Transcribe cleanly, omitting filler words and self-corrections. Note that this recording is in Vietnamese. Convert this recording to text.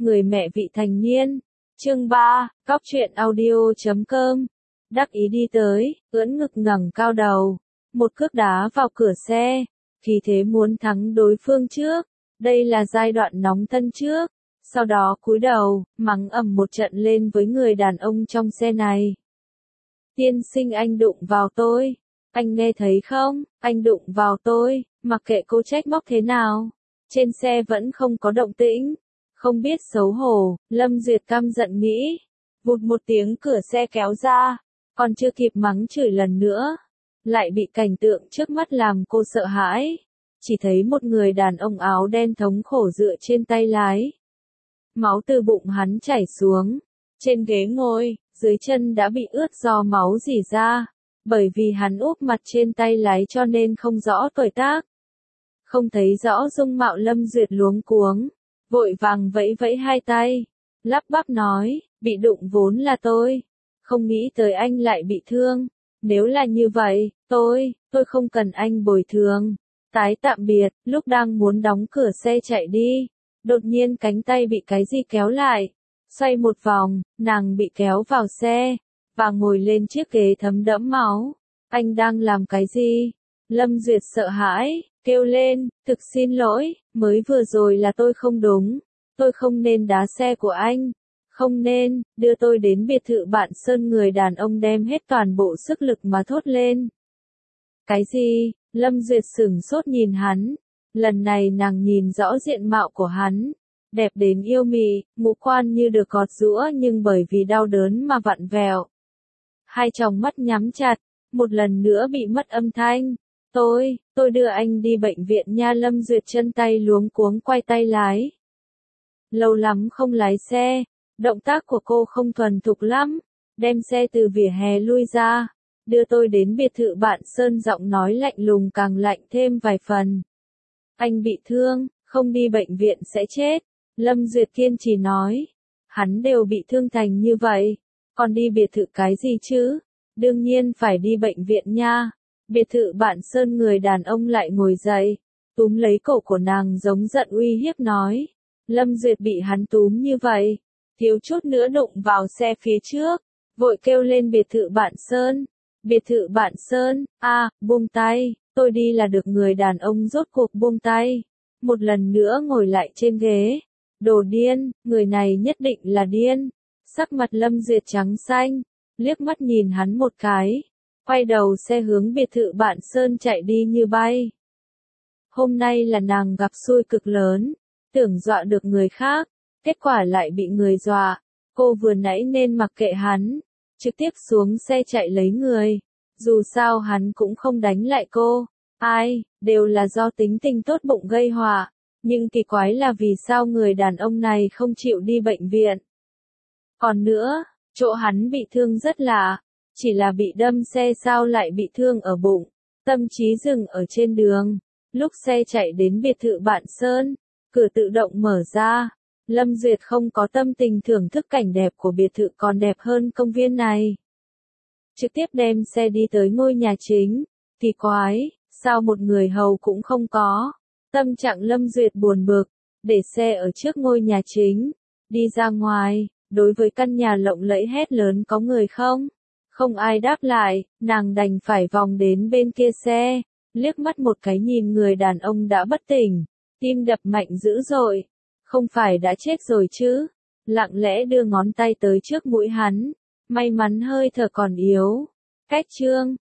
Người mẹ vị thành niên. Chương 3, Cóc truyện audio.com. Đắc ý đi tới, ưỡn ngực ngẩng cao đầu, một cước đá vào cửa xe, khí thế muốn thắng đối phương trước. Đây là giai đoạn nóng thân trước, sau đó cúi đầu, mắng ầm một trận lên với người đàn ông trong xe này. Tiên sinh, anh đụng vào tôi, anh nghe thấy không, anh đụng vào tôi, mặc kệ cô trách móc thế nào, trên xe vẫn không có động tĩnh. Không biết xấu hổ, Lâm Duyệt căm giận nghĩ. Vụt một tiếng cửa xe kéo ra, còn chưa kịp mắng chửi lần nữa, lại bị cảnh tượng trước mắt làm cô sợ hãi. Chỉ thấy một người đàn ông áo đen thống khổ dựa trên tay lái. Máu từ bụng hắn chảy xuống, trên ghế ngồi, dưới chân đã bị ướt do máu rỉ ra, bởi vì hắn úp mặt trên tay lái cho nên không rõ tuổi tác. Không thấy rõ dung mạo, Lâm Duyệt luống cuống, vội vàng vẫy vẫy hai tay, lắp bắp nói, bị đụng vốn là tôi, không nghĩ tới anh lại bị thương. Nếu là như vậy, tôi không cần anh bồi thường. Tái tạm biệt, lúc đang muốn đóng cửa xe chạy đi, đột nhiên cánh tay bị cái gì kéo lại, xoay một vòng, nàng bị kéo vào xe, và ngồi lên chiếc ghế thấm đẫm máu. Anh đang làm cái gì? Lâm Duyệt sợ hãi, kêu lên, thực xin lỗi, mới vừa rồi là tôi không đúng, tôi không nên đá xe của anh, không nên, đưa tôi đến biệt thự bạn Sơn. Người đàn ông đem hết toàn bộ sức lực mà thốt lên. Cái gì? Lâm Duyệt sửng sốt nhìn hắn, lần này nàng nhìn rõ diện mạo của hắn, đẹp đến yêu mị, ngũ quan như được gọt giũa nhưng bởi vì đau đớn mà vặn vẹo. Hai tròng mắt nhắm chặt, một lần nữa bị mất âm thanh. Tôi đưa anh đi bệnh viện nha. Lâm Duyệt chân tay luống cuống quay tay lái. Lâu lắm không lái xe, động tác của cô không thuần thục lắm, đem xe từ vỉa hè lui ra, đưa tôi đến biệt thự bạn Sơn. Giọng nói lạnh lùng càng lạnh thêm vài phần. Anh bị thương, không đi bệnh viện sẽ chết. Lâm Duyệt kiên trì nói. Hắn đều bị thương thành như vậy, còn đi biệt thự cái gì chứ? Đương nhiên phải đi bệnh viện nha. Biệt thự bạn Sơn. Người đàn ông lại ngồi dậy, túm lấy cổ của nàng giống giận uy hiếp nói. Lâm Duyệt bị hắn túm như vậy, thiếu chút nữa đụng vào xe phía trước, vội kêu lên biệt thự bạn Sơn. Biệt thự bạn Sơn, buông tay, tôi đi là được. Người đàn ông rốt cuộc buông tay, một lần nữa ngồi lại trên ghế. Đồ điên, người này nhất định là điên. Sắc mặt Lâm Duyệt trắng xanh, liếc mắt nhìn hắn một cái, quay đầu xe hướng biệt thự bạn Sơn chạy đi như bay. Hôm nay là nàng gặp xui cực lớn, tưởng dọa được người khác, kết quả lại bị người dọa. Cô vừa nãy nên mặc kệ hắn, trực tiếp xuống xe chạy lấy người. Dù sao hắn cũng không đánh lại cô. Đều là do tính tình tốt bụng gây họa. Nhưng kỳ quái là vì sao người đàn ông này không chịu đi bệnh viện. Còn nữa, chỗ hắn bị thương rất lạ, chỉ là bị đâm xe sao lại bị thương ở bụng. Tâm trí dừng ở trên đường. Lúc xe chạy đến biệt thự bạn Sơn, cửa tự động mở ra. Lâm Duyệt không có tâm tình thưởng thức cảnh đẹp của biệt thự còn đẹp hơn công viên này. Trực tiếp đem xe đi tới ngôi nhà chính. Kỳ quái, sao một người hầu cũng không có. Tâm trạng Lâm Duyệt buồn bực, để xe ở trước ngôi nhà chính, đi ra ngoài, đối với căn nhà lộng lẫy hét lớn có người không? Không ai đáp lại, nàng đành phải vòng đến bên kia xe, liếc mắt một cái nhìn người đàn ông đã bất tỉnh, tim đập mạnh dữ dội, không phải đã chết rồi chứ? Lặng lẽ đưa ngón tay tới trước mũi hắn, may mắn hơi thở còn yếu. Cách chương